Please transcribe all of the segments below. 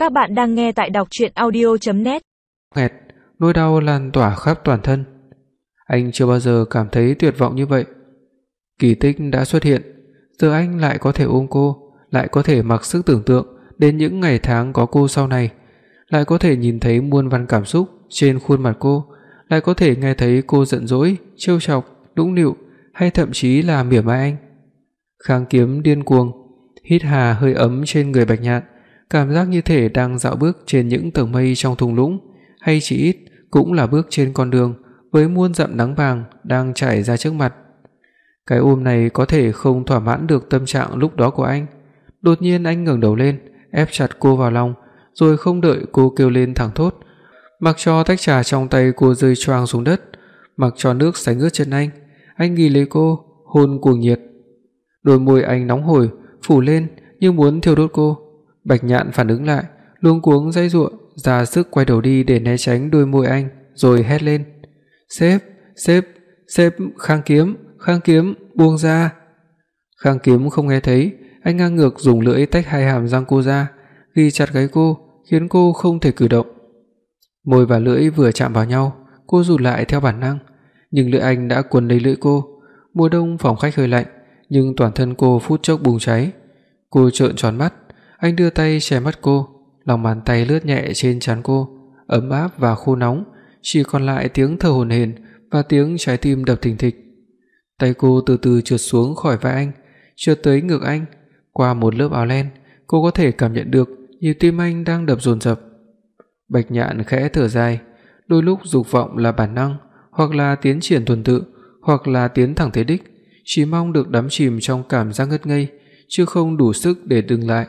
Các bạn đang nghe tại đọc truyện audio.net. Nghẹt, nỗi đau lan tỏa khắp toàn thân. Anh chưa bao giờ cảm thấy tuyệt vọng như vậy. Kỳ tích đã xuất hiện, giờ anh lại có thể ôm cô, lại có thể mặc sức tưởng tượng đến những ngày tháng có cô sau này, lại có thể nhìn thấy muôn vàn cảm xúc trên khuôn mặt cô, lại có thể nghe thấy cô giận dỗi, trêu chọc, nũng nịu hay thậm chí là mỉa mai anh. Khang Kiếm điên cuồng hít hà hơi ấm trên người Bạch Nhạn, cảm giác như thể đang dạo bước trên những tầng mây trong thung lũng, hay chỉ ít cũng là bước trên con đường với muôn dặm nắng vàng đang trải ra trước mặt. Cái ôm này có thể không thỏa mãn được tâm trạng lúc đó của anh. Đột nhiên anh ngẩng đầu lên, ép chặt cô vào lòng, rồi không đợi cô kêu lên thẳng thốt, mặc cho tách trà trong tay cô rơi choàng xuống đất, mặc cho nước sánh ướt chân anh ghì lấy cô, hôn cuồng nhiệt. Đôi môi anh nóng hổi phủ lên như muốn thiêu đốt cô. Bạch Nhạn phản ứng lại, luống cuống giãy giụa, ra sức quay đầu đi để né tránh đôi môi anh, rồi hét lên: "Sếp, sếp, sếp, Khang Kiếm, buông ra." Khang Kiếm không nghe thấy, anh ngang ngược dùng lưỡi tách hai hàm răng cô ra, ghi chặt gáy cô, khiến cô không thể cử động. Môi và lưỡi vừa chạm vào nhau, cô rụt lại theo bản năng, nhưng lưỡi anh đã quấn lấy lưỡi cô. Mùa đông phòng khách hơi lạnh, nhưng toàn thân cô phút chốc bùng cháy. Cô trợn tròn mắt, anh đưa tay che mắt cô, lòng bàn tay lướt nhẹ trên trán cô, ấm áp và khô nóng, chỉ còn lại tiếng thở hổn hển và tiếng trái tim đập thình thịch. Tay cô từ từ trượt xuống khỏi vai anh, trượt tới ngực anh, qua một lớp áo len, cô có thể cảm nhận được nhịp tim anh đang đập dồn dập. Bạch Nhạn khẽ thở dài, đôi lúc dục vọng là bản năng, hoặc là tiến triển tuần tự, hoặc là tiến thẳng tới đích, chỉ mong được đắm chìm trong cảm giác ngất ngây, chứ không đủ sức để dừng lại.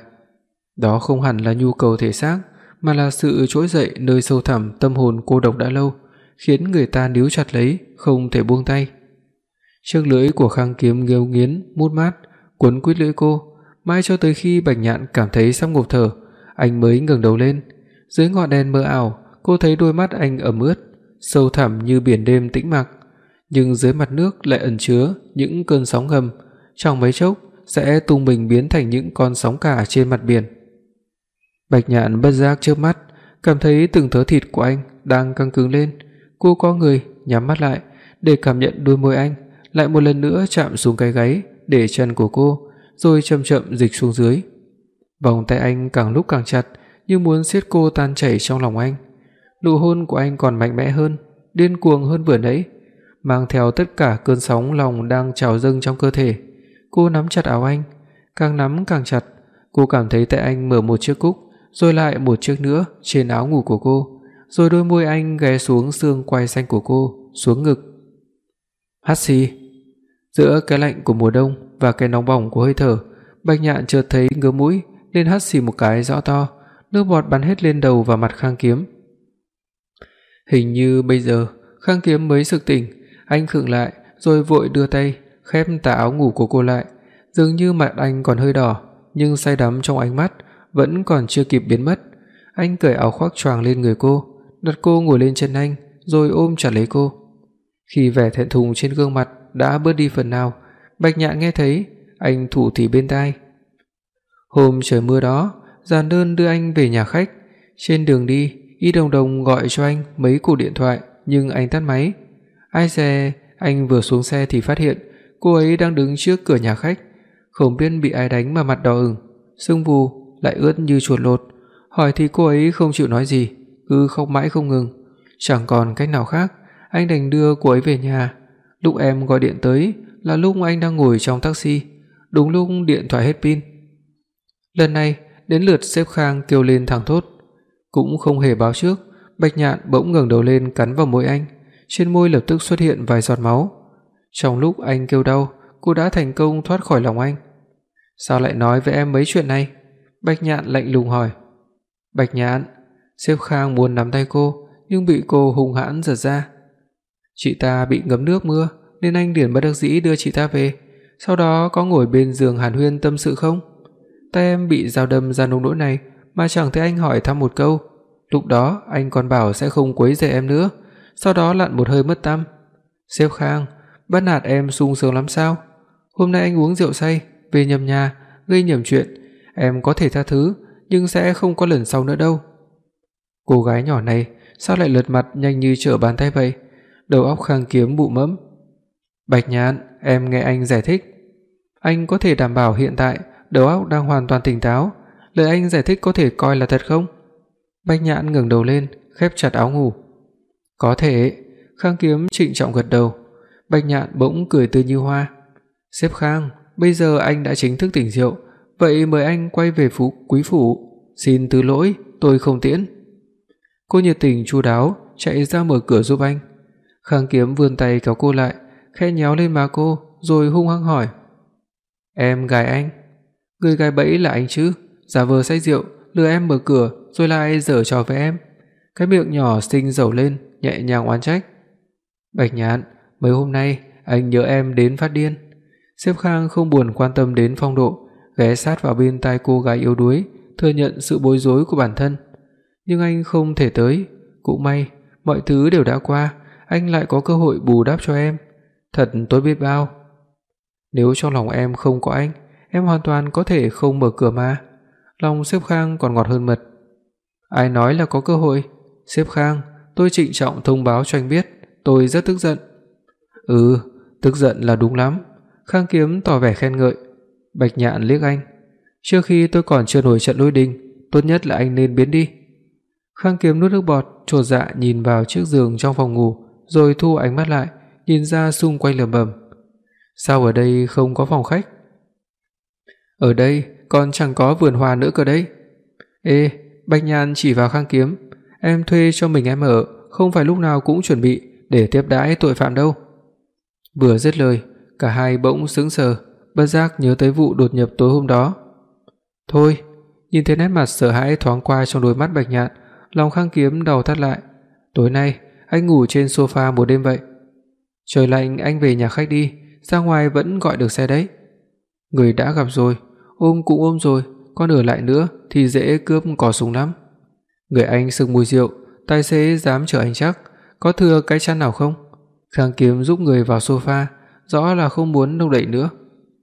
Đó không hẳn là nhu cầu thể xác, mà là sự trỗi dậy nơi sâu thẳm tâm hồn cô độc đã lâu, khiến người ta níu chặt lấy, không thể buông tay. Chiếc lưỡi của Khang Kiếm nghêu nghiến, mút mát, quấn quýt lưỡi cô, mãi cho tới khi Bạch Nhạn cảm thấy sắp ngộp thở, anh mới ngẩng đầu lên. Dưới ngọn đèn mờ ảo, cô thấy đôi mắt anh ẩm ướt, sâu thẳm như biển đêm tĩnh mặc, nhưng dưới mặt nước lại ẩn chứa những cơn sóng ngầm, trong mấy chốc sẽ tung mình biến thành những con sóng cả trên mặt biển. Bạch Nhạn bất giác chớp mắt, cảm thấy từng thớ thịt của anh đang căng cứng lên. Cô co người, nhắm mắt lại để cảm nhận đôi môi anh, lại một lần nữa chạm xuống cái gáy để chân của cô, rồi chậm chậm dịch xuống dưới. Vòng tay anh càng lúc càng chặt, như muốn siết cô tan chảy trong lòng anh. Nụ hôn của anh còn mạnh mẽ hơn, điên cuồng hơn vừa nãy, mang theo tất cả cơn sóng lòng đang trào dâng trong cơ thể. Cô nắm chặt áo anh, càng nắm càng chặt. Cô cảm thấy tay anh mở một chiếc cúc, rồi lại một chiếc nữa trên áo ngủ của cô, rồi đôi môi anh ghé xuống xương quai xanh của cô, xuống ngực. Hắt xì. Giữa cái lạnh của mùa đông và cái nóng bỏng của hơi thở, Bạch Nhạn chợt thấy ngứa mũi, nên hắt xì một cái rõ to, nước bọt bắn hết lên đầu và mặt Khang Kiếm. Hình như bây giờ Khang Kiếm mới sực tỉnh, anh khựng lại rồi vội đưa tay khép tà áo ngủ của cô lại, dường như mặt anh còn hơi đỏ, nhưng say đắm trong ánh mắt vẫn còn chưa kịp biến mất. Anh cởi áo khoác choàng lên người cô, đặt cô ngồi lên chân anh, rồi ôm chặt lấy cô. Khi vẻ thẹn thùng trên gương mặt đã bớt đi phần nào, Bạch Nhạn nghe thấy anh thủ thỉ bên tai. Hôm trời mưa đó, dàn đơn đưa anh về nhà khách. Trên đường đi, Y Đồng Đồng gọi cho anh mấy cuộc điện thoại, nhưng anh tắt máy. Ai dè, anh vừa xuống xe thì phát hiện cô ấy đang đứng trước cửa nhà khách, không biết bị ai đánh mà mặt đỏ ửng, sưng vù, lại ướt như chuột lột. Hỏi thì cô ấy không chịu nói gì, cứ khóc mãi không ngừng. Chẳng còn cách nào khác, anh đành đưa cô ấy về nhà. Lúc em gọi điện tới là lúc anh đang ngồi trong taxi, đúng lúc điện thoại hết pin. Lần này đến lượt sếp Khang kêu lên thẳng thốt. Cũng không hề báo trước, Bạch Nhạn bỗng ngẩng đầu lên cắn vào môi anh, trên môi lập tức xuất hiện vài giọt máu. Trong lúc anh kêu đau, cô đã thành công thoát khỏi lòng anh. Sao lại nói với em mấy chuyện này? Bạch Nhạn lạnh lùng hỏi. Bạch Nhạn, sếp Khang muốn nắm tay cô, nhưng bị cô hung hãn giật ra. Chị ta bị ngấm nước mưa, nên anh liền bất đắc dĩ đưa chị ta về. Sau đó có ngồi bên giường hàn huyên tâm sự không? Tay em bị dao đâm ra nông nỗi này mà chẳng thấy anh hỏi thăm một câu. Lúc đó anh còn bảo sẽ không quấy rầy em nữa, sau đó lặn một hơi mất tăm. Sếp Khang, bắt nạt em sung sướng lắm sao? Hôm nay anh uống rượu say, về nhầm nhà, gây nhầm chuyện, em có thể tha thứ, nhưng sẽ không có lần sau nữa đâu. Cô gái nhỏ này sao lại lật mặt nhanh như trở bàn tay vậy? Đầu óc Khang Kiếm bụ mẫm. Bạch Nhạn, em nghe anh giải thích. Anh có thể đảm bảo hiện tại đầu óc đang hoàn toàn tỉnh táo, lời anh giải thích có thể coi là thật không? Bạch Nhạn ngẩng đầu lên, khép chặt áo ngủ. Có thể. Khang Kiếm trịnh trọng gật đầu. Bạch Nhạn bỗng cười tươi như hoa. Sếp Khang, bây giờ anh đã chính thức tỉnh rượu, vậy mời anh quay về quý phủ. Xin thứ lỗi, tôi không tiễn. Cô nhiệt tình chu đáo chạy ra mở cửa giúp anh. Khang Kiếm vươn tay kéo cô lại, khẽ nhéo lên má cô rồi hung hăng hỏi: "Em gài anh? Người gài bẫy là anh chứ? Giả vờ say rượu, lừa em mở cửa rồi lại giở trò với em." Cái miệng nhỏ xinh dầu lên, nhẹ nhàng oán trách. "Bạch Nhạn, mấy hôm nay anh nhớ em đến phát điên." Sếp Khang không buồn quan tâm đến phong độ, ghé sát vào bên tai cô gái yếu đuối, thừa nhận sự bối rối của bản thân. Nhưng anh không thể tới, cũng may, mọi thứ đều đã qua, anh lại có cơ hội bù đắp cho em. Thật tốt biết bao. Nếu trong lòng em không có anh, em hoàn toàn có thể không mở cửa mà. Lòng sếp Khang còn ngọt hơn mật. Ai nói là có cơ hội? Sếp Khang, tôi trịnh trọng thông báo cho anh biết, tôi rất tức giận. Tức giận là đúng lắm. Khang Kiếm tỏ vẻ khen ngợi. Bạch Nhạn liếc anh. Trước khi tôi còn chưa nổi trận lôi đình, tốt nhất là anh nên biến đi. Khang Kiếm nuốt nước bọt, chột dạ nhìn vào chiếc giường trong phòng ngủ, rồi thu ánh mắt lại, nhìn ra xung quanh lẩm bẩm. Sao ở đây không có phòng khách? Ở đây còn chẳng có vườn hoa nữa cơ đấy. Ê, Bạch Nhạn chỉ vào Khang Kiếm, em thuê cho mình em ở, không phải lúc nào cũng chuẩn bị để tiếp đãi tội phạm đâu. Vừa dứt lời, cả hai bỗng sững sờ, bất giác nhớ tới vụ đột nhập tối hôm đó. Thôi, nhìn thấy nét mặt sợ hãi thoáng qua trong đôi mắt Bạch Nhạn, lòng Khang Kiếm đau thắt lại. Tối nay anh ngủ trên sofa một đêm vậy. Trời lạnh anh về nhà khách đi, ra ngoài vẫn gọi được xe đấy. Người đã gặp rồi, ôm cũng ôm rồi, còn ở lại nữa thì dễ cướp cò súng lắm. Người anh sực mùi rượu, tài xế dám chở anh chắc, có thừa cái chăn nào không? Khang Kiếm giúp người vào sofa, rõ là không muốn động đậy nữa.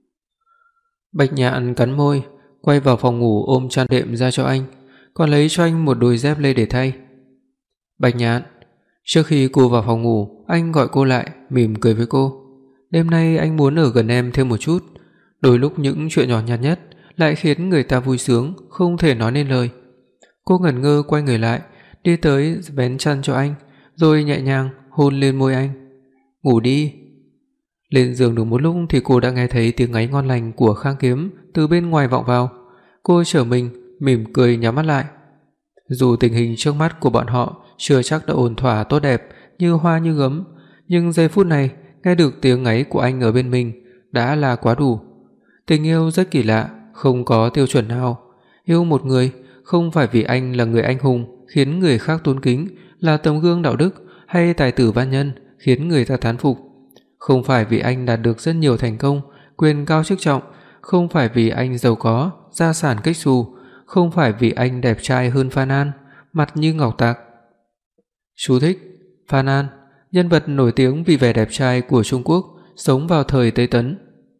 Bạch Nhạn cắn môi, quay vào phòng ngủ ôm chăn đệm ra cho anh, còn lấy cho anh một đôi dép lê để thay. Bạch Nhạn, trước khi cô vào phòng ngủ, anh gọi cô lại, mỉm cười với cô. Đêm nay anh muốn ở gần em thêm một chút. Đôi lúc những chuyện nhỏ nhặt nhất lại khiến người ta vui sướng, không thể nói nên lời. Cô ngẩn ngơ quay người lại, đi tới vén chăn cho anh, rồi nhẹ nhàng hôn lên môi anh. Ngủ đi. Lên giường được một lúc thì cô đã nghe thấy tiếng ngáy ngon lành của Khang Kiếm từ bên ngoài vọng vào. Cô trở mình, mỉm cười nhắm mắt lại. Dù tình hình trước mắt của bọn họ chưa chắc đã ổn thỏa tốt đẹp như hoa như gấm, nhưng giây phút này nghe được tiếng ngáy của anh ở bên mình đã là quá đủ. Tình yêu rất kỳ lạ, không có tiêu chuẩn nào. Yêu một người không phải vì anh là người anh hùng khiến người khác tôn kính, là tấm gương đạo đức hay tài tử văn nhân khiến người ta thán phục. Không phải vì anh đạt được rất nhiều thành công, quyền cao chức trọng, không phải vì anh giàu có, gia sản kếch xù, không phải vì anh đẹp trai hơn Phan An, mặt như ngọc tạc. Chú thích: Phan An, nhân vật nổi tiếng vì vẻ đẹp trai của Trung Quốc, sống vào thời Tây Tấn.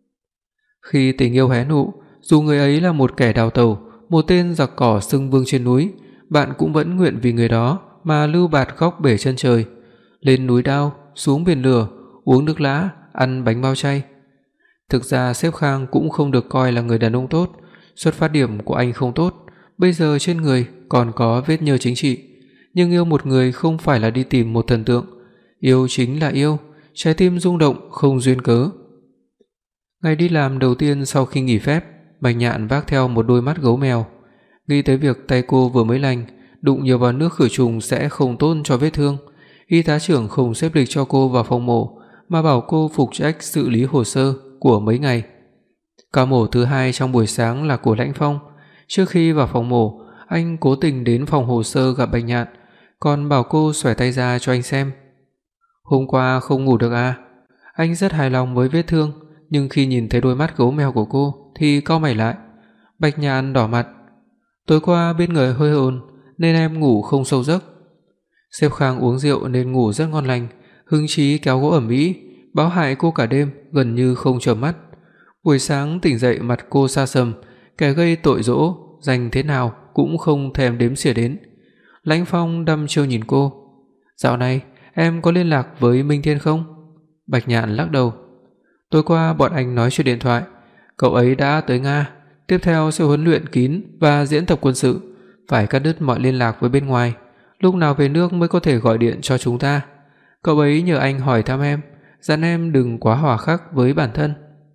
Khi tình yêu hé nụ, dù người ấy là một kẻ đào tẩu, một tên giặc cỏ xưng vương trên núi, bạn cũng vẫn nguyện vì người đó mà lưu bạt góc bể chân trời, lên núi đao, xuống biển lửa, uống nước lã, ăn bánh bao chay. Thực ra sếp Khang cũng không được coi là người đàn ông tốt, xuất phát điểm của anh không tốt, bây giờ trên người còn có vết nhơ chính trị, nhưng yêu một người không phải là đi tìm một thần tượng, yêu chính là yêu, trái tim rung động không duyên cớ. Ngày đi làm đầu tiên sau khi nghỉ phép, Bạch Nhạn vác theo một đôi mắt gấu mèo, nghĩ tới việc tay cô vừa mới lành, đụng nhiều vào nước khử trùng sẽ không tốt cho vết thương. Y tá trưởng không xếp lịch cho cô vào phòng mổ mà bảo cô phụ trách xử lý hồ sơ của mấy ngày. Ca mổ thứ hai trong buổi sáng là của Lãnh Phong. Trước khi vào phòng mổ, anh cố tình đến phòng hồ sơ gặp Bạch Nhạn, còn bảo cô xòe tay ra cho anh xem. Hôm qua không ngủ được à? Anh rất hài lòng với vết thương, nhưng khi nhìn thấy đôi mắt gấu mèo của cô thì cau mày lại. Bạch Nhạn đỏ mặt. Tối qua bên người hơi ồn nên em ngủ không sâu giấc. Sếp Khang uống rượu nên ngủ rất ngon lành, hứng chí kéo gỗ ẩm ĩ, báo hại cô cả đêm gần như không chợp mắt. Buổi sáng tỉnh dậy mặt cô sa sầm, kẻ gây tội dỗ danh thế nào cũng không thèm đếm xỉa đến. Lãnh Phong đăm chiêu nhìn cô. Dạo này em có liên lạc với Minh Thiên không? Bạch Nhạn lắc đầu. Tối qua bọn anh nói chuyện điện thoại, cậu ấy đã tới Nga, tiếp theo sẽ huấn luyện kín và diễn tập quân sự, phải cắt đứt mọi liên lạc với bên ngoài, lúc nào về nước mới có thể gọi điện cho chúng ta. Cậu ấy nhờ anh hỏi thăm em, dặn em đừng quá hòa khắc với bản thân.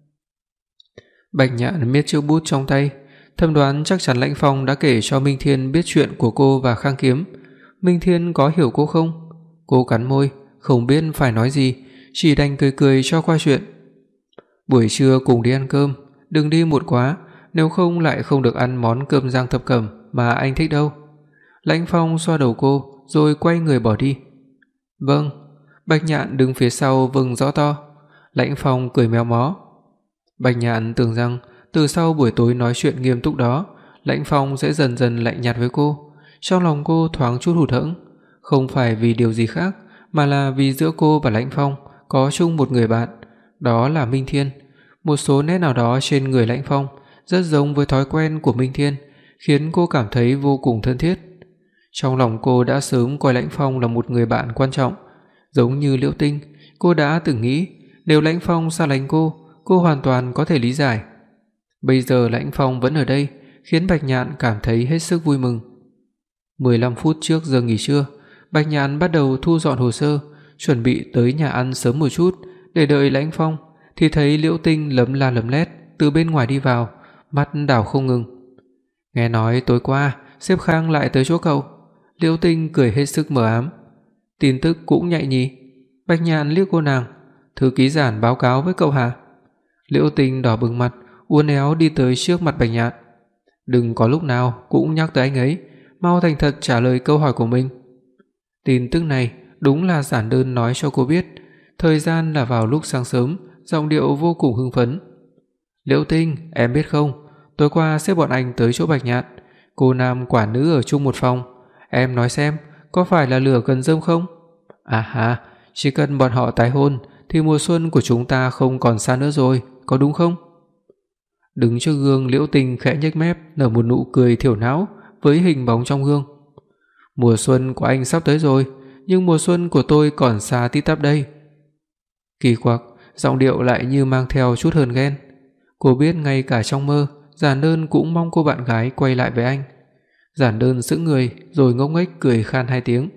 Bạch Nhạn miết chiếc bút trong tay, thầm đoán chắc chắn Lãnh Phong đã kể cho Minh Thiên biết chuyện của cô và Khang Kiếm. Minh Thiên có hiểu cô không? Cô cắn môi, không biết phải nói gì, chỉ đành cười cười cho qua chuyện. Buổi trưa cùng đi ăn cơm, đừng đi muộn quá, nếu không lại không được ăn món cơm rang thập cẩm mà anh thích đâu. Lãnh Phong xoa đầu cô rồi quay người bỏ đi. Vâng. Bạch Nhạn đứng phía sau vâng rõ to. Lãnh Phong cười méo mó. Bạch Nhạn tưởng rằng từ sau buổi tối nói chuyện nghiêm túc đó, Lãnh Phong sẽ dần dần lạnh nhạt với cô. Trong lòng cô thoáng chút hụt hẫng, không phải vì điều gì khác, mà là vì giữa cô và Lãnh Phong có chung một người bạn, đó là Minh Thiên. Một số nét nào đó trên người Lãnh Phong rất giống với thói quen của Minh Thiên, khiến cô cảm thấy vô cùng thân thiết. Trong lòng cô đã sớm coi Lãnh Phong là một người bạn quan trọng, giống như Liễu Tinh, cô đã từng nghĩ nếu Lãnh Phong xa lánh cô hoàn toàn có thể lý giải. Bây giờ Lãnh Phong vẫn ở đây, khiến Bạch Nhạn cảm thấy hết sức vui mừng. 15 phút trước giờ nghỉ trưa, Bạch Nhạn bắt đầu thu dọn hồ sơ, chuẩn bị tới nhà ăn sớm một chút để đợi Lãnh Phong, thì thấy Liễu Tinh lấm la lấm lét từ bên ngoài đi vào, mắt đảo không ngừng. Nghe nói tối qua sếp Khang lại tới chỗ cậu. Liễu Tinh cười hết sức mờ ám. Tin tức cũng nhạy nhỉ? Bạch Nhạn liếc cô nàng. Thư ký Giản báo cáo với cậu hả? Liễu Tinh đỏ bừng mặt, uốn éo đi tới trước mặt Bạch Nhạn. Đừng có lúc nào cũng nhắc tới anh ấy, mau thành thật trả lời câu hỏi của mình. Tin tức này đúng là giản đơn nói cho cô biết, thời gian là vào lúc sáng sớm, giọng điệu vô cùng hưng phấn. Liễu Tinh, em biết không, tối qua sếp bọn anh tới chỗ Bạch Nhạn, cô nam quả nữ ở chung một phòng, em nói xem, có phải là lửa gần rơm không? À ha, chỉ cần bọn họ tái hôn thì mùa xuân của chúng ta không còn xa nữa rồi, có đúng không? Đứng trước gương, Liễu Tinh khẽ nhếch mép, nở một nụ cười thiểu não với hình bóng trong gương. Mùa xuân của anh sắp tới rồi, nhưng mùa xuân của tôi còn xa tít tắp đây. Kỳ quặc, giọng điệu lại như mang theo chút hờn ghen. Cô biết ngay cả trong mơ, Giản Đơn cũng mong cô bạn gái quay lại với anh. Giản Đơn sững người rồi ngốc nghếch cười khan 2 tiếng.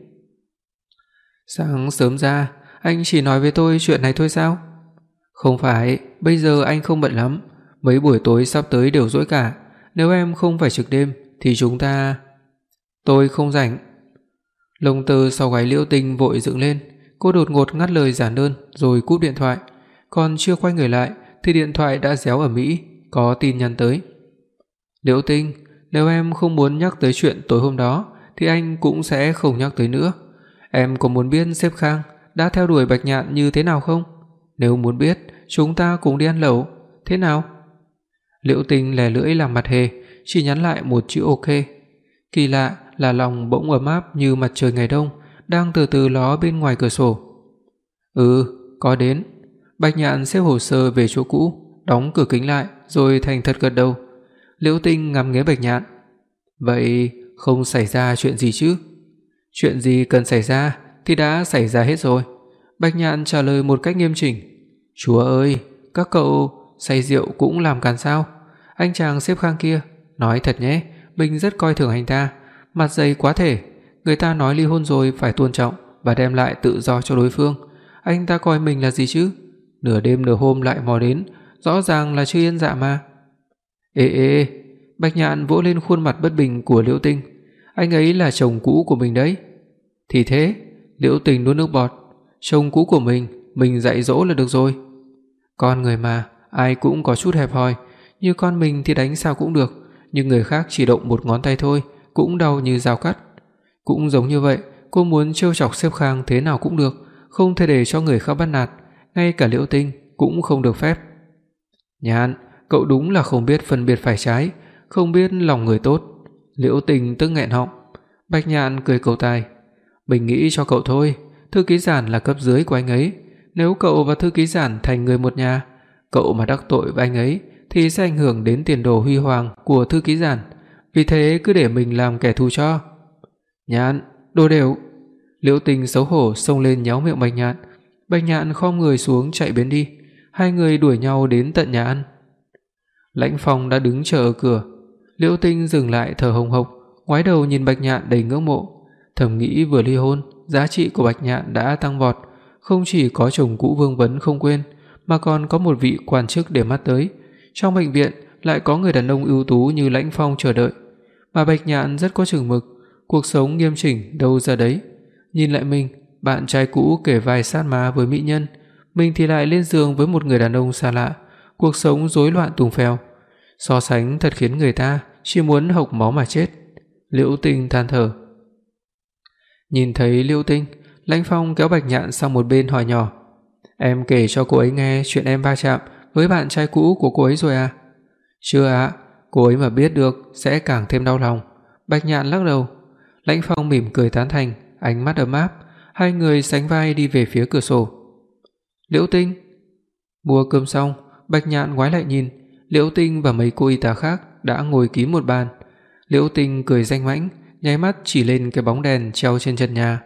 Sáng sớm ra, anh chỉ nói với tôi chuyện này thôi sao? Không phải, bây giờ anh không bận lắm, mấy buổi tối sắp tới đều rỗi cả, nếu em không phải trực đêm thì chúng ta... Tôi không rảnh. Lông tơ sau gáy Liễu Tinh vội dựng lên, cô đột ngột ngắt lời Giản Đơn rồi cúp điện thoại, còn chưa quay người lại thì điện thoại đã réo ầm ĩ, có tin nhắn tới. Liễu Tinh, nếu em không muốn nhắc tới chuyện tối hôm đó thì anh cũng sẽ không nhắc tới nữa. Em có muốn biết sếp Khang đã theo đuổi Bạch Nhạn như thế nào không? Nếu muốn biết, chúng ta cùng đi ăn lẩu, thế nào? Liễu Tinh lè lưỡi làm mặt hề, chỉ nhắn lại một chữ ok. Kỳ lạ là lòng bỗng ấm áp như mặt trời ngày đông đang từ từ ló bên ngoài cửa sổ. Có đến. Bạch Nhạn xếp hồ sơ về chỗ cũ, đóng cửa kính lại rồi thành thật gật đầu. Liễu Tinh ngắm nghía Bạch Nhạn. Vậy không xảy ra chuyện gì chứ? Chuyện gì cần xảy ra thì đã xảy ra hết rồi. Bạch Nhạn trả lời một cách nghiêm chỉnh. Chúa ơi, các cậu say rượu cũng làm càn sao? Anh chàng sếp Khang kia, nói thật nhé, mình rất coi thường anh ta, mặt dày quá thể. Người ta nói ly hôn rồi phải tôn trọng và đem lại tự do cho đối phương. Anh ta coi mình là gì chứ? Nửa đêm nửa hôm lại mò đến, rõ ràng là chưa yên dạ mà. Ê, Bạch Nhạn vỗ lên khuôn mặt bất bình của Liễu Tinh. Anh ấy là chồng cũ của mình đấy. Thì thế, Liễu Tinh nuốt nước bọt. Chồng cũ của mình dạy dỗ là được rồi. Con người mà, ai cũng có chút hẹp hòi, như con mình thì đánh sao cũng được, nhưng người khác chỉ động một ngón tay thôi cũng đau như dao cắt. Cũng giống như vậy, cô muốn trêu chọc sếp Khang thế nào cũng được, không thể để cho người khác bắt nạt, ngay cả Liễu Tinh cũng không được phép. Nhạn, cậu đúng là không biết phân biệt phải trái, không biết lòng người tốt. Liễu Tinh tức nghẹn họng. Bạch Nhạn cười cầu tài. Mình nghĩ cho cậu thôi, thư ký Giản là cấp dưới của anh ấy, nếu cậu và thư ký Giản thành người một nhà, cậu mà đắc tội với anh ấy thì sẽ ảnh hưởng đến tiền đồ huy hoàng của thư ký Giản, vì thế cứ để mình làm kẻ thù cho. Nhạn, đồ đều. Liễu Tinh xấu hổ xông lên nhéo miệng Bạch Nhạn. Bạch Nhạn khom người xuống chạy biến đi, hai người đuổi nhau đến tận nhà ăn. Lãnh Phong đã đứng chờ ở cửa. Liễu Tinh dừng lại thở hồng hộc, ngoái đầu nhìn Bạch Nhạn đầy ngưỡng mộ, thầm nghĩ vừa ly hôn, giá trị của Bạch Nhạn đã tăng vọt, không chỉ có chồng cũ vương vấn không quên, mà còn có một vị quan chức để mắt tới. Trong bệnh viện lại có người đàn ông ưu tú như Lãnh Phong chờ đợi, mà Bạch Nhạn rất có chừng mực, cuộc sống nghiêm chỉnh đâu ra đấy. Nhìn lại mình, bạn trai cũ kể vai sát má với mỹ nhân, mình thì lại lên giường với một người đàn ông xa lạ, cuộc sống rối loạn tùng phèo. So sánh thật khiến người ta chỉ muốn hộc máu mà chết. Liễu Tinh than thở. Nhìn thấy Liễu Tinh, Lãnh Phong kéo Bạch Nhạn sang một bên hỏi nhỏ: "Em kể cho cô ấy nghe chuyện em va chạm với bạn trai cũ của cô ấy rồi à?" "Chưa ạ, cô ấy mà biết được sẽ càng thêm đau lòng." Bạch Nhạn lắc đầu. Lãnh Phong mỉm cười tán thành, ánh mắt ấm áp, hai người sánh vai đi về phía cửa sổ. Liễu Tinh. Mua cơm xong, Bạch Nhạn ngoái lại nhìn, Liễu Tinh và mấy cô y tá khác đã ngồi kín một bàn. Liễu Tinh cười danh mãnh, nháy mắt chỉ lên cái bóng đèn treo trên trần nhà.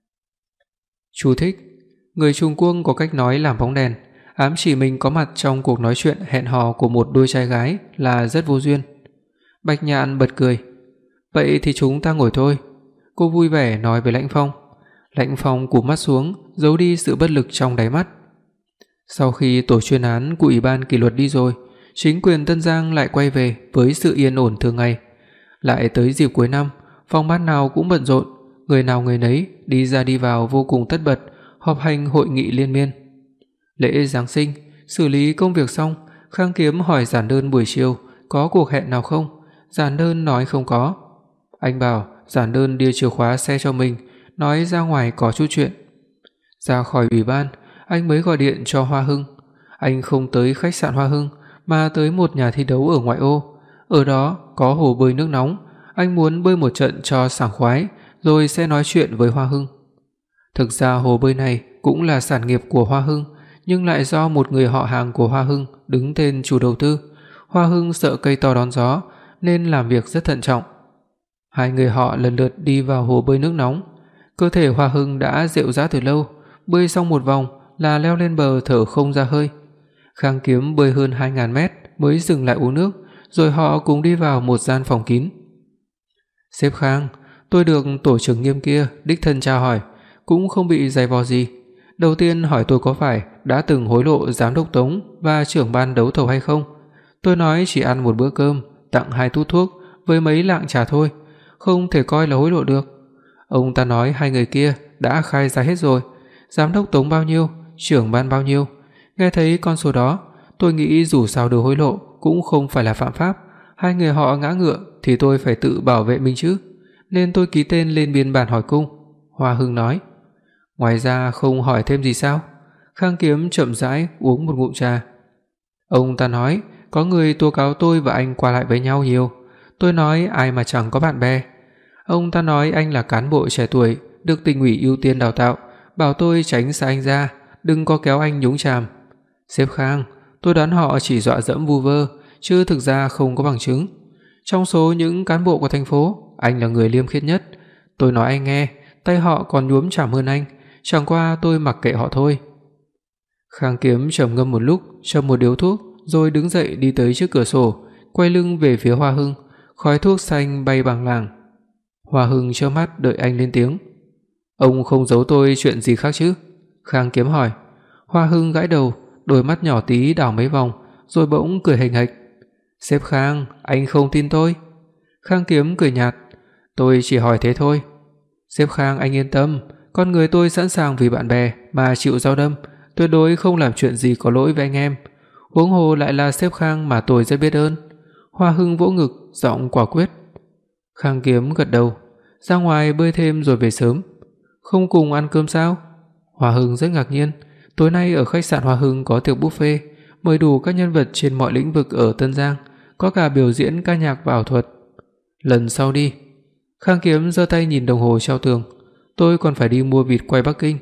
Chú thích: người Trung Quốc có cách nói làm bóng đèn, ám chỉ mình có mặt trong cuộc nói chuyện hẹn hò của một đôi trai gái là rất vô duyên. Bạch Nhạn bật cười. Vậy thì chúng ta ngồi thôi. Cô vui vẻ nói với Lãnh Phong. Lãnh Phong cụp mắt xuống, giấu đi sự bất lực trong đáy mắt. Sau khi tổ chuyên án của Ủy ban kỷ luật đi rồi, chính quyền Tân Giang lại quay về với sự yên ổn thường ngày. Lại tới dịp cuối năm, phòng ban nào cũng bận rộn, người nào người nấy đi ra đi vào vô cùng tất bật, họp hành hội nghị liên miên. Lễ Giáng sinh, xử lý công việc xong, Khang Kiếm hỏi giản đơn buổi chiều có cuộc hẹn nào không. Giản đơn nói không có. Anh bảo giản đơn đưa chìa khóa xe cho mình, nói ra ngoài có chút chuyện. Ra khỏi ủy ban, anh mới gọi điện cho Hoa Hưng. Anh không tới khách sạn Hoa Hưng mà tới một nhà thi đấu ở ngoại ô. Ở đó có hồ bơi nước nóng, anh muốn bơi một trận cho sảng khoái rồi sẽ nói chuyện với Hoa Hưng. Thực ra hồ bơi này cũng là sản nghiệp của Hoa Hưng, nhưng lại do một người họ hàng của Hoa Hưng đứng tên chủ đầu tư. Hoa Hưng sợ cây to đón gió nên làm việc rất thận trọng. Hai người họ lần lượt đi vào hồ bơi nước nóng. Cơ thể Hoa Hưng đã rệu rã từ lâu, bơi xong một vòng là leo lên bờ thở không ra hơi. Khang Kiếm bơi hơn 2000 mét mới dừng lại uống nước, rồi họ cùng đi vào một gian phòng kín. "Sếp Khang, tôi được tổ trưởng Nghiêm kia đích thân chào hỏi, cũng không bị giày vò gì. Đầu tiên hỏi tôi có phải đã từng hối lộ giám đốc Tống và trưởng ban đấu thầu hay không. Tôi nói chỉ ăn một bữa cơm, tặng 2 tút thuốc với mấy lạng trà thôi, không thể coi là hối lộ được. Ông ta nói hai người kia đã khai ra hết rồi, giám đốc Tống bao nhiêu, trưởng ban bao nhiêu. Nghe thấy con số đó, tôi nghĩ dù sao đưa hối lộ cũng không phải là phạm pháp, hai người họ ngã ngựa thì tôi phải tự bảo vệ mình chứ, nên tôi ký tên lên biên bản hỏi cung." Hoa Hưng nói. "Ngoài ra không hỏi thêm gì sao?" Khang Kiếm chậm rãi uống một ngụm trà. "Ông ta nói có người tố cáo tôi và anh qua lại với nhau nhiều. Tôi nói ai mà chẳng có bạn bè. Ông ta nói anh là cán bộ trẻ tuổi được tỉnh ủy ưu tiên đào tạo, bảo tôi tránh xa anh ra, đừng có kéo anh nhúng chàm. Sếp Khang, tôi đoán họ chỉ dọa dẫm vu vơ, chứ thực ra không có bằng chứng. Trong số những cán bộ của thành phố, anh là người liêm khiết nhất. Tôi nói anh nghe, tay họ còn nhuốm chàm hơn anh, chẳng qua tôi mặc kệ họ thôi." Khang Kiếm trầm ngâm một lúc, châm một điếu thuốc, rồi đứng dậy đi tới trước cửa sổ, quay lưng về phía Hoa Hưng, khói thuốc xanh bay bằng làng. Hoa Hưng trơ mắt đợi anh lên tiếng. "Ông không giấu tôi chuyện gì khác chứ?" Khang Kiếm hỏi. Hoa Hưng gãi đầu, đôi mắt nhỏ tí đảo mấy vòng, rồi bỗng cười hềnh hệch. "Sếp Khang, anh không tin tôi." Khang Kiếm cười nhạt. "Tôi chỉ hỏi thế thôi." "Sếp Khang anh yên tâm, con người tôi sẵn sàng vì bạn bè mà chịu dao đâm, tuyệt đối không làm chuyện gì có lỗi với anh em. Huống hồ lại là sếp Khang mà tôi rất biết ơn." Hoa Hưng vỗ ngực, giọng quả quyết. Khang Kiếm gật đầu. "Ra ngoài bơi thêm rồi về sớm." "Không cùng ăn cơm sao?" Hoa Hưng rất ngạc nhiên. Tối nay ở khách sạn Hoa Hưng có tiệc buffet, mời đủ các nhân vật trên mọi lĩnh vực ở Tân Giang, có cả biểu diễn ca nhạc và ảo thuật. "Lần sau đi." Khang Kiếm giơ tay nhìn đồng hồ treo tường. "Tôi còn phải đi mua vịt quay Bắc Kinh."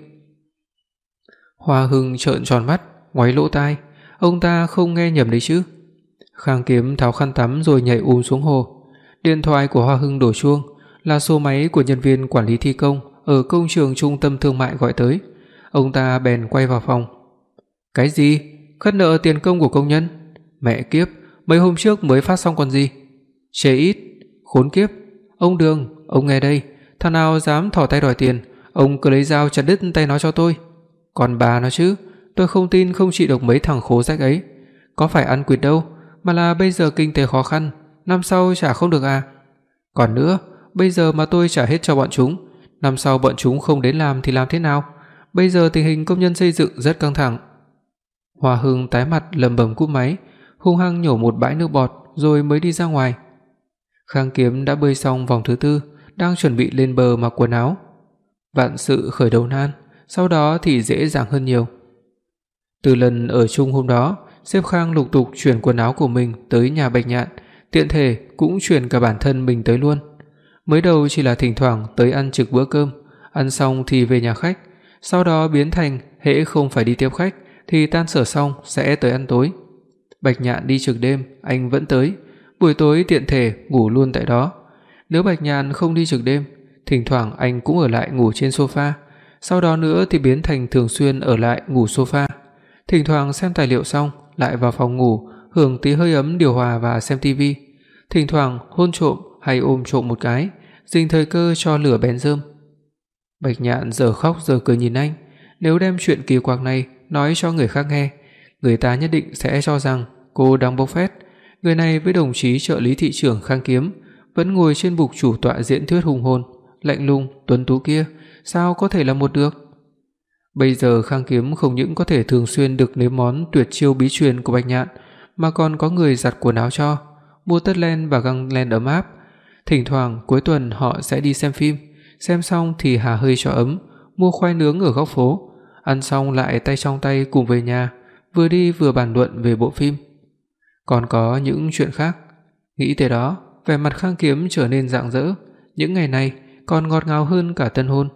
Hoa Hưng trợn tròn mắt, ngoáy lỗ tai. Ông ta không nghe nhầm đấy chứ. Khang Kiếm tháo khăn tắm rồi nhảy xuống hồ. Điện thoại của Hoa Hưng đổ chuông, là số máy của nhân viên quản lý thi công ở công trường trung tâm thương mại gọi tới. Ông ta bèn quay vào phòng. Cái gì? Khất nợ tiền công của công nhân? Mẹ kiếp, mấy hôm trước mới phát xong còn gì? Chê ít, khốn kiếp. Ông Đường, ông nghe đây, thằng nào dám thò tay đòi tiền, ông cứ lấy dao chặt đứt tay nó cho tôi. Còn bà nó chứ, tôi không tin không trị được mấy thằng khố rách ấy. Có phải ăn quỵt đâu, mà là bây giờ kinh tế khó khăn, năm sau trả không được à? Còn nữa, bây giờ mà tôi trả hết cho bọn chúng, năm sau bọn chúng không đến làm thì làm thế nào? Bây giờ tình hình công nhân xây dựng rất căng thẳng. Hoa Hưng tái mặt lẩm bẩm cúp máy, hung hăng nhổ một bãi nước bọt rồi mới đi ra ngoài. Khang Kiếm đã bơi xong vòng thứ tư, đang chuẩn bị lên bờ mặc quần áo. Vạn sự khởi đầu nan, sau đó thì dễ dàng hơn nhiều. Từ lần ở chung hôm đó, sếp Khang lục tục chuyển quần áo của mình tới nhà Bạch Nhạn, tiện thể cũng chuyển cả bản thân mình tới luôn. Mới đầu chỉ là thỉnh thoảng tới ăn trực bữa cơm, ăn xong thì về nhà khách, sau đó biến thành hễ không phải đi tiếp khách thì tan sở xong sẽ tới ăn tối. Bạch Nhạn đi trực đêm, anh vẫn tới, buổi tối tiện thể ngủ luôn tại đó. Nếu Bạch Nhạn không đi trực đêm, thỉnh thoảng anh cũng ở lại ngủ trên sofa, sau đó nữa thì biến thành thường xuyên ở lại ngủ sofa. Thỉnh thoảng xem tài liệu xong lại vào phòng ngủ, hưởng tí hơi ấm điều hòa và xem tivi. Thỉnh thoảng hôn trộm hay ôm trộm một cái, dình thời cơ cho lửa bén rơm. Bạch Nhạn giờ khóc giờ cười nhìn anh, nếu đem chuyện kỳ quặc này nói cho người khác nghe, người ta nhất định sẽ cho rằng cô đang bốc phét. Người này với đồng chí trợ lý thị trưởng Khang Kiếm vẫn ngồi trên bục chủ tọa diễn thuyết hùng hồn, lạnh lùng, tuấn tú kia, sao có thể là một được? Bây giờ Khang Kiếm không những có thể thường xuyên được nếm món tuyệt chiêu bí truyền của Bạch Nhạn, mà còn có người giặt quần áo cho, mua tất len và găng len ấm áp. Thỉnh thoảng cuối tuần họ sẽ đi xem phim, xem xong thì hà hơi cho ấm, mua khoai nướng ở góc phố, ăn xong lại tay trong tay cùng về nhà, vừa đi vừa bàn luận về bộ phim. Còn có những chuyện khác. Nghĩ tới đó, vẻ mặt Khang Kiếm trở nên rạng rỡ, những ngày này còn ngọt ngào hơn cả tân hôn.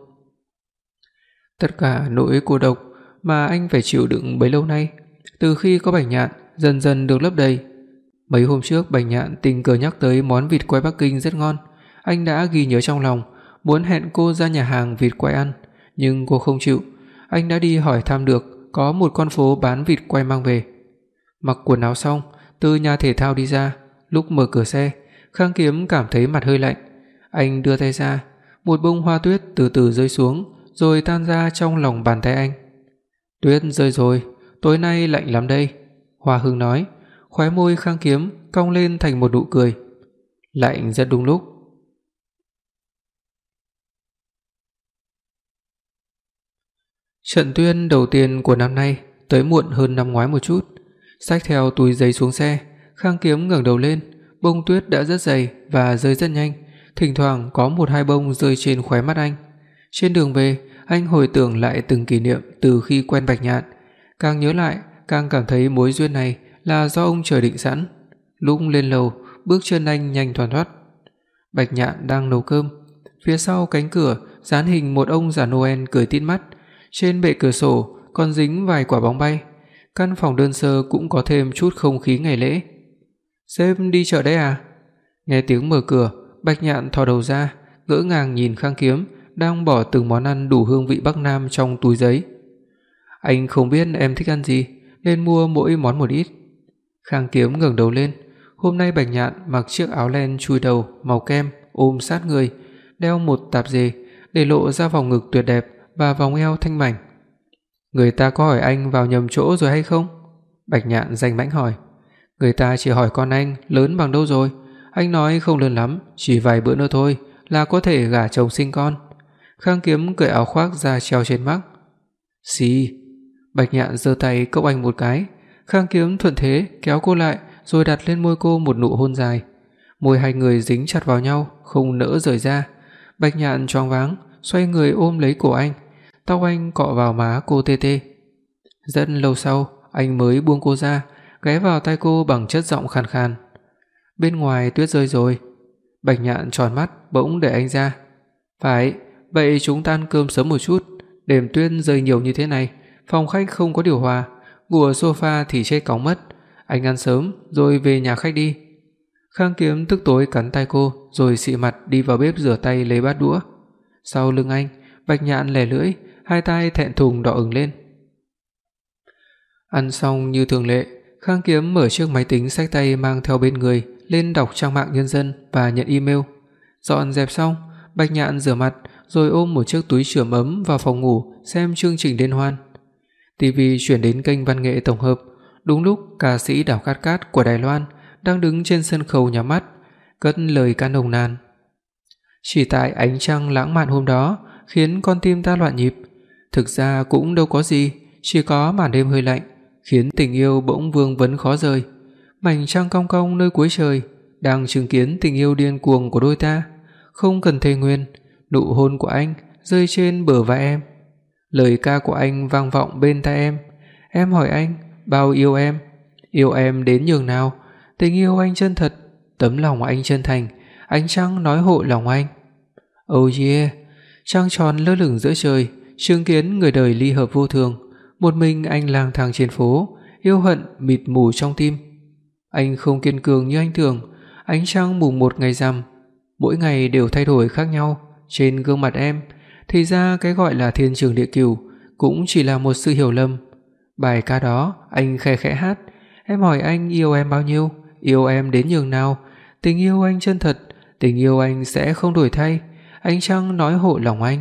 Tất cả nỗi cô độc mà anh phải chịu đựng bấy lâu nay, từ khi có Bạch Nhạn dần dần được lấp đầy. Mấy hôm trước Bạch Nhạn tình cờ nhắc tới món vịt quay Bắc Kinh rất ngon, anh đã ghi nhớ trong lòng, muốn hẹn cô ra nhà hàng vịt quay ăn, nhưng cô không chịu. Anh đã đi hỏi thăm được có một con phố bán vịt quay mang về. Mặc quần áo xong, từ nhà thể thao đi ra, lúc mở cửa xe, Khang Kiếm cảm thấy mặt hơi lạnh. Anh đưa tay ra, một bông hoa tuyết từ từ rơi xuống, rồi tan ra trong lòng bàn tay anh. Tuyết rơi rồi, tối nay lạnh lắm đây, Hoa Hưng nói. Khóe môi Khang Kiếm cong lên thành một nụ cười. Lạnh rất đúng lúc. Trận tuyên đầu tiên của năm nay tới muộn hơn năm ngoái một chút. Xách theo túi giấy xuống xe, Khang Kiếm ngẩng đầu lên, bông tuyết đã rất dày và rơi rất nhanh, thỉnh thoảng có một hai bông rơi trên khóe mắt anh. Trên đường về, anh hồi tưởng lại từng kỷ niệm từ khi quen Bạch Nhạn, càng nhớ lại càng cảm thấy mối duyên này là do ông trời định sẵn. Lúc lên lầu, bước chân anh nhanh thoăn thoắt. Bạch Nhạn đang nấu cơm, phía sau cánh cửa dán hình một ông già Noel cười tít mắt, trên bệ cửa sổ còn dính vài quả bóng bay. Căn phòng đơn sơ cũng có thêm chút không khí ngày lễ. "Sếp đi chợ đấy à?" Nghe tiếng mở cửa, Bạch Nhạn thò đầu ra, ngỡ ngàng nhìn Khang Kiếm đang bỏ từng món ăn đủ hương vị Bắc Nam trong túi giấy. "Anh không biết em thích ăn gì, nên mua mỗi món một ít." Khang Kiếm ngẩng đầu lên, hôm nay Bạch Nhạn mặc chiếc áo len chui đầu màu kem ôm sát người, đeo một tạp dề để lộ ra vòng ngực tuyệt đẹp và vòng eo thanh mảnh. "Người ta có hỏi anh vào nhầm chỗ rồi hay không?" Bạch Nhạn danh mãnh hỏi. "Người ta chỉ hỏi con anh lớn bằng đâu rồi. Anh nói không lớn lắm, chỉ vài bữa nữa thôi là có thể gả chồng sinh con." Khang Kiếm cởi áo khoác ra treo trên mắt. "Xì." Bạch Nhạn giơ tay cốc anh một cái. Khang Kiếm thuận thế kéo cô lại rồi đặt lên môi cô một nụ hôn dài. Môi hai người dính chặt vào nhau, không nỡ rời ra. Bạch Nhạn choáng váng, xoay người ôm lấy cổ anh. Tóc anh cọ vào má cô tê tê. Rất lâu sau, anh mới buông cô ra, ghé vào tai cô bằng chất giọng khàn khàn. "Bên ngoài tuyết rơi rồi." Bạch Nhạn tròn mắt bỗng để anh ra. "Phải, vậy chúng ta ăn cơm sớm một chút, đêm tuyết rơi nhiều như thế này, phòng khách không có điều hòa, ngủ ở sofa thì chết cóng mất. Anh ăn sớm rồi về nhà khách đi." Khang Kiếm tức tối cắn tay cô, rồi xị mặt đi vào bếp rửa tay lấy bát đũa. Sau lưng anh, Bạch Nhạn lè lưỡi, hai tay thẹn thùng đỏ ửng lên. Ăn xong như thường lệ, Khang Kiếm mở chiếc máy tính xách tay mang theo bên người lên đọc trang mạng Nhân dân và nhận email. Dọn dẹp xong, Bạch Nhạn rửa mặt rồi ôm một chiếc túi chườm ấm vào phòng ngủ xem chương trình liên hoan. TV chuyển đến kênh văn nghệ tổng hợp, đúng lúc ca sĩ Đào Cát Cát của Đài Loan đang đứng trên sân khấu nhắm mắt, cất lời ca nồng nàn. Chỉ tại ánh trăng lãng mạn hôm đó khiến con tim ta loạn nhịp, thực ra cũng đâu có gì, chỉ có màn đêm hơi lạnh khiến tình yêu bỗng vương vấn khó rời. Mảnh trăng cong cong nơi cuối trời đang chứng kiến tình yêu điên cuồng của đôi ta, không cần thề nguyền, nụ hôn của anh rơi trên bờ vai em. Lời ca của anh vang vọng bên tai em hỏi anh bao yêu em đến nhường nào, tình yêu anh chân thật, tấm lòng anh chân thành, ánh trăng nói hộ lòng anh. Oh yeah, trăng tròn lơ lửng giữa trời, chứng kiến người đời ly hợp vô thường, một mình anh lang thang trên phố, yêu hận mịt mù trong tim. Anh không kiên cường như anh tưởng, ánh trăng mùng 1 ngày rằm, mỗi ngày đều thay đổi khác nhau trên gương mặt em, thì ra cái gọi là thiên trường địa cửu cũng chỉ là một sự hiểu lầm. Bài ca đó anh khẽ khẽ hát, em hỏi anh yêu em bao nhiêu, yêu em đến nhường nào, tình yêu anh chân thật, tình yêu anh sẽ không đổi thay, ánh trăng nói hộ lòng anh.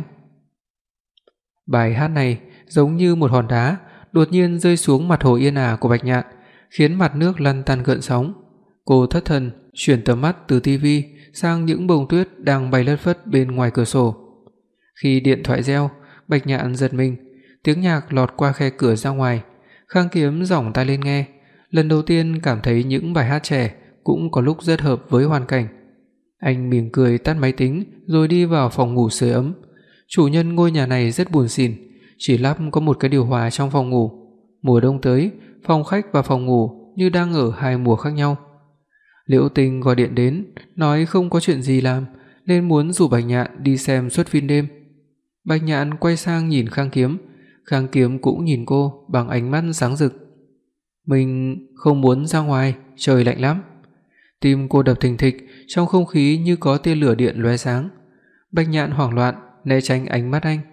Bài hát này giống như một hòn đá đột nhiên rơi xuống mặt hồ yên ả của Bạch Nhạn, khiến mặt nước lăn tăn gợn sóng. Cô thất thần chuyển tầm mắt từ tivi sang những bông tuyết đang bay lất phất bên ngoài cửa sổ. Khi điện thoại reo, Bạch Nhạn giật mình, tiếng nhạc lọt qua khe cửa ra ngoài. Khang Kiếm giỏng tai lên nghe, lần đầu tiên cảm thấy những bài hát trẻ cũng có lúc rất hợp với hoàn cảnh. Anh mỉm cười tắt máy tính rồi đi vào phòng ngủ sưởi ấm. Chủ nhân ngôi nhà này rất buồn xỉn, chỉ lắp có một cái điều hòa trong phòng ngủ. Mùa đông tới, phòng khách và phòng ngủ như đang ở hai mùa khác nhau. Liễu Tình gọi điện đến, nói không có chuyện gì làm nên muốn rủ Bạch Nhạn đi xem suất phim đêm. Bạch Nhạn quay sang nhìn Khang Kiếm, Khang Kiếm cũng nhìn cô bằng ánh mắt sáng rực. Mình không muốn ra ngoài, trời lạnh lắm. Tim cô đập thình thịch, trong không khí như có tia lửa điện lóe sáng. Bạch Nhạn hoảng loạn né tránh ánh mắt anh.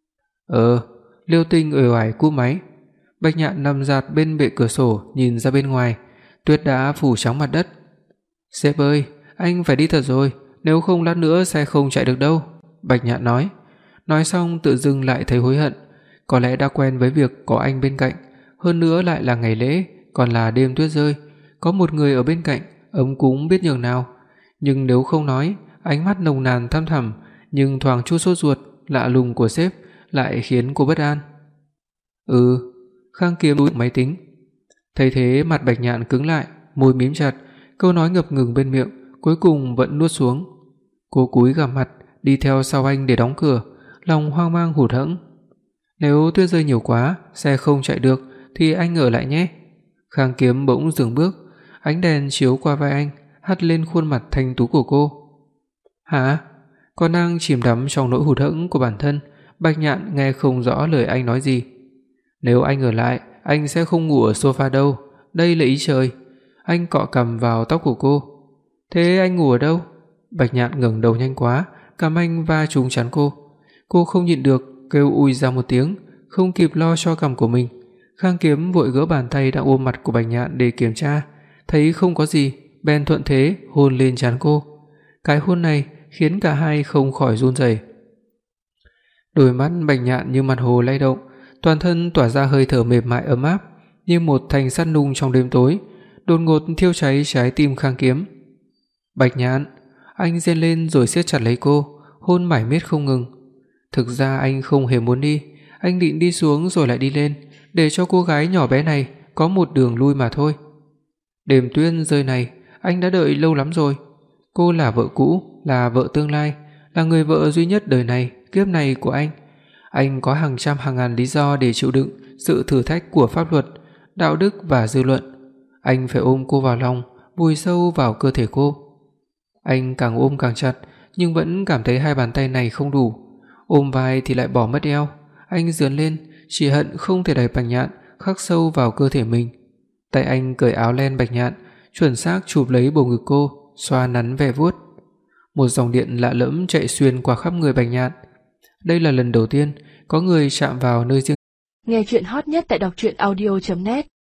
Liêu Tinh uể oải cúp máy. Bạch Nhạn nằm dạt bên bệ cửa sổ nhìn ra bên ngoài, tuyết đã phủ trắng mặt đất. Sếp ơi, anh phải đi thật rồi, nếu không lát nữa xe không chạy được đâu, Bạch Nhạn nói. Nói xong tự dưng lại thấy hối hận, có lẽ đã quen với việc có anh bên cạnh, hơn nữa lại là ngày lễ, còn là đêm tuyết rơi, có một người ở bên cạnh, ấm cúng biết nhường nào. Nhưng nếu không nói, ánh mắt nồng nàn thăm thẳm nhưng thoáng chút sốt ruột lạ lùng của sếp lại khiến cô bất an. Khang Kiếm đút máy tính. Thấy thế mặt Bạch Nhạn cứng lại, môi mím chặt, câu nói ngập ngừng bên miệng cuối cùng vẫn nuốt xuống. Cô cúi gằm mặt đi theo sau anh để đóng cửa, lòng hoang mang hụt hẫng. Nếu tuyết rơi nhiều quá, xe không chạy được thì anh ở lại nhé. Khang Kiếm bỗng dừng bước, ánh đèn chiếu qua vai anh, hắt lên khuôn mặt thanh tú của cô. Hả? Còn đang chìm đắm trong nỗi hụt hẫng của bản thân, Bạch Nhạn nghe không rõ lời anh nói gì. Nếu anh ở lại, anh sẽ không ngủ ở sofa đâu, đây là ý trời. Anh cọ cằm vào tóc của cô. Thế anh ngủ ở đâu? Bạch Nhạn ngẩng đầu nhanh quá, cằm anh va trúng trán cô. Cô không nhịn được kêu ui ra một tiếng, không kịp lo cho cằm của mình. Khang Kiếm vội gỡ bàn tay đang ôm mặt của Bạch Nhạn để kiểm tra, thấy không có gì, bèn thuận thế hôn lên trán cô. Cái hôn này khiến cả hai không khỏi run rẩy. Đôi mắt Bạch Nhạn như mặt hồ lay động, toàn thân tỏa ra hơi thở mềm mại ấm áp, như một thanh sắt nung trong đêm tối, đột ngột thiêu cháy trái tim Khang Kiếm. Bạch Nhạn, anh rên lên rồi siết chặt lấy cô, hôn mải miết không ngừng. Thực ra anh không hề muốn đi, anh định đi xuống rồi lại đi lên, để cho cô gái nhỏ bé này có một đường lui mà thôi. Đêm tuyết rơi này, anh đã đợi lâu lắm rồi. Cô là vợ cũ, là vợ tương lai, là người vợ duy nhất đời này, kiếp này của anh. Anh có hàng trăm hàng ngàn lý do để chịu đựng sự thử thách của pháp luật, đạo đức và dư luận. Anh phải ôm cô vào lòng, vùi sâu vào cơ thể cô. Anh càng ôm càng chặt, nhưng vẫn cảm thấy hai bàn tay này không đủ. Ôm vai thì lại bỏ mất eo. Anh giương lên, chỉ hận không thể đẩy Bạch Nhạn khắc sâu vào cơ thể mình. Tay anh cởi áo len Bạch Nhạn, chuẩn xác chụp lấy bầu ngực cô, xoa nắn ve vuốt. Một dòng điện lạ lẫm chạy xuyên qua khắp người Bạch Nhạn. Đây là lần đầu tiên có người chạm vào nơi riêng. Nghe truyện hot nhất tại đọc truyện audio net.